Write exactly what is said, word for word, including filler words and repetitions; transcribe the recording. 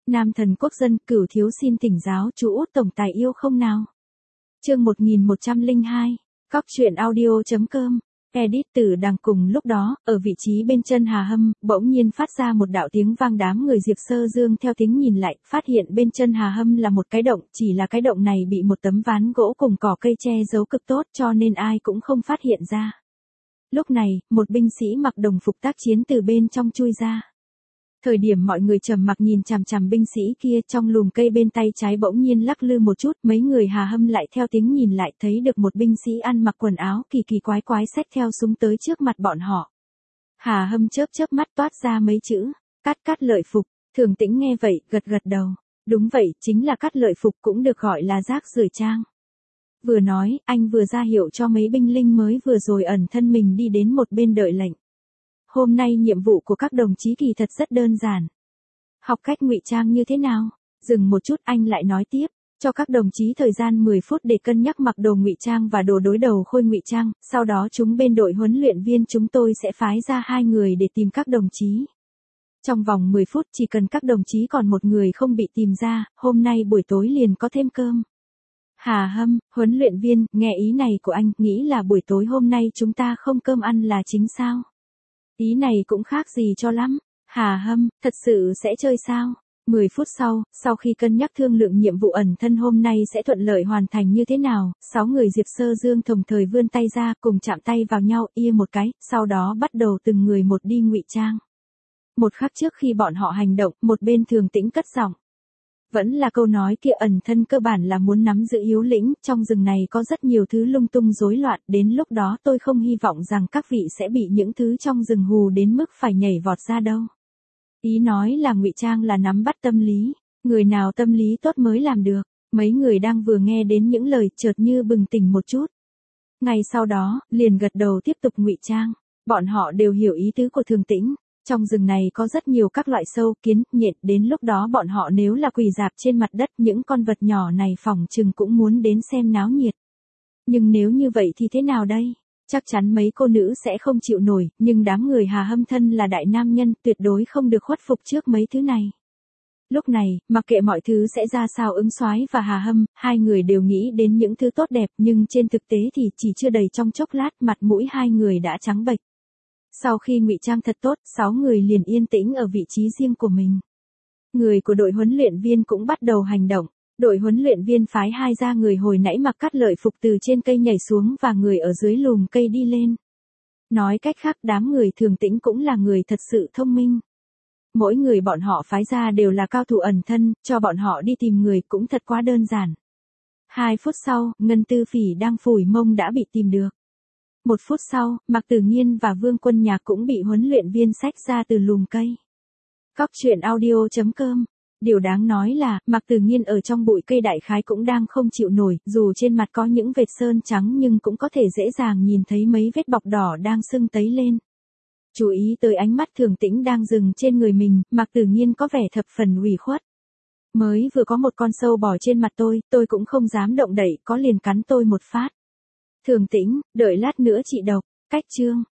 Nam thần quốc dân, Cửu thiếu xin thỉnh giáo chú út tổng tài yêu không nào. Chương một nghìn một trăm lẻ hai, Cóc truyện audio chấm com. Edit từ đằng cùng lúc đó, ở vị trí bên chân Hà Hâm, bỗng nhiên phát ra một đạo tiếng vang, đám người Diệp Sơ Dương theo tiếng nhìn lại, phát hiện bên chân Hà Hâm là một cái động, chỉ là cái động này bị một tấm ván gỗ cùng cỏ cây che giấu cực tốt cho nên ai cũng không phát hiện ra. Lúc này, một binh sĩ mặc đồng phục tác chiến từ bên trong chui ra. Thời điểm mọi người trầm mặc nhìn chằm chằm binh sĩ kia, trong lùm cây bên tay trái bỗng nhiên lắc lư một chút, mấy người Hà Hâm lại theo tiếng nhìn lại thấy được một binh sĩ ăn mặc quần áo kỳ kỳ quái quái xách theo súng tới trước mặt bọn họ. Hà Hâm chớp chớp mắt toát ra mấy chữ, Cát Cát Lợi Phục. Thường Tĩnh nghe vậy, gật gật đầu. Đúng vậy, chính là Cát Lợi Phục, cũng được gọi là rác rưởi trang. Vừa nói, anh vừa ra hiệu cho mấy binh lính mới vừa rồi ẩn thân mình đi đến một bên đợi lệnh. Hôm nay nhiệm vụ của các đồng chí kỳ thật rất đơn giản. Học cách ngụy trang như thế nào? Dừng một chút anh lại nói tiếp, cho các đồng chí thời gian mười phút để cân nhắc mặc đồ ngụy trang và đồ đối đầu khôi ngụy trang, sau đó chúng bên đội huấn luyện viên chúng tôi sẽ phái ra hai người để tìm các đồng chí. Trong vòng mười phút chỉ cần các đồng chí còn một người không bị tìm ra, hôm nay buổi tối liền có thêm cơm. Hà Hâm, huấn luyện viên, nghe ý này của anh, nghĩ là buổi tối hôm nay chúng ta không cơm ăn là chính sao? Ý này cũng khác gì cho lắm. Hà Hâm, thật sự sẽ chơi sao? mười phút sau, sau khi cân nhắc thương lượng nhiệm vụ ẩn thân hôm nay sẽ thuận lợi hoàn thành như thế nào, sáu người Diệp Sơ Dương đồng thời vươn tay ra cùng chạm tay vào nhau, ia một cái, sau đó bắt đầu từng người một đi ngụy trang. Một khắc trước khi bọn họ hành động, một bên Thường Tĩnh cất giọng. Vẫn là câu nói kia, ẩn thân cơ bản là muốn nắm giữ yếu lĩnh, trong rừng này có rất nhiều thứ lung tung rối loạn, đến lúc đó tôi không hy vọng rằng các vị sẽ bị những thứ trong rừng hù đến mức phải nhảy vọt ra đâu. Ý nói là ngụy trang là nắm bắt tâm lý, người nào tâm lý tốt mới làm được. Mấy người đang vừa nghe đến những lời chợt như bừng tỉnh một chút. Ngay sau đó, liền gật đầu tiếp tục ngụy trang, bọn họ đều hiểu ý tứ của Thường Tĩnh. Trong rừng này có rất nhiều các loại sâu, kiến, nhện, đến lúc đó bọn họ nếu là quỳ rạp trên mặt đất, những con vật nhỏ này phỏng chừng cũng muốn đến xem náo nhiệt. Nhưng nếu như vậy thì thế nào đây? Chắc chắn mấy cô nữ sẽ không chịu nổi, nhưng đám người Hà Hâm thân là đại nam nhân, tuyệt đối không được khuất phục trước mấy thứ này. Lúc này, mặc kệ mọi thứ sẽ ra sao, Ứng Soái và Hà Hâm, hai người đều nghĩ đến những thứ tốt đẹp, nhưng trên thực tế thì chỉ chưa đầy trong chốc lát, mặt mũi hai người đã trắng bệch. Sau khi ngụy trang thật tốt, sáu người liền yên tĩnh ở vị trí riêng của mình. Người của đội huấn luyện viên cũng bắt đầu hành động. Đội huấn luyện viên phái hai ra người hồi nãy mặc Cát Lợi Phục từ trên cây nhảy xuống và người ở dưới lùm cây đi lên. Nói cách khác, đám người Thường Tĩnh cũng là người thật sự thông minh. Mỗi người bọn họ phái ra đều là cao thủ ẩn thân, cho bọn họ đi tìm người cũng thật quá đơn giản. Hai phút sau, Ngân Tư Phỉ đang phủi mông đã bị tìm được. Một phút sau, Mạc Tử Nghiên và Vương Quân Nhạc cũng bị huấn luyện viên xách ra từ lùm cây. Cóc truyện audio chấm com. Điều đáng nói là, Mạc Tử Nghiên ở trong bụi cây đại khái cũng đang không chịu nổi, dù trên mặt có những vệt sơn trắng nhưng cũng có thể dễ dàng nhìn thấy mấy vết bọc đỏ đang sưng tấy lên. Chú ý tới ánh mắt Thường Tĩnh đang dừng trên người mình, Mạc Tử Nghiên có vẻ thập phần ủy khuất. Mới vừa có một con sâu bò trên mặt tôi, tôi cũng không dám động đậy, có liền cắn tôi một phát. Thường Tĩnh, đợi lát nữa chị độc, cách chương.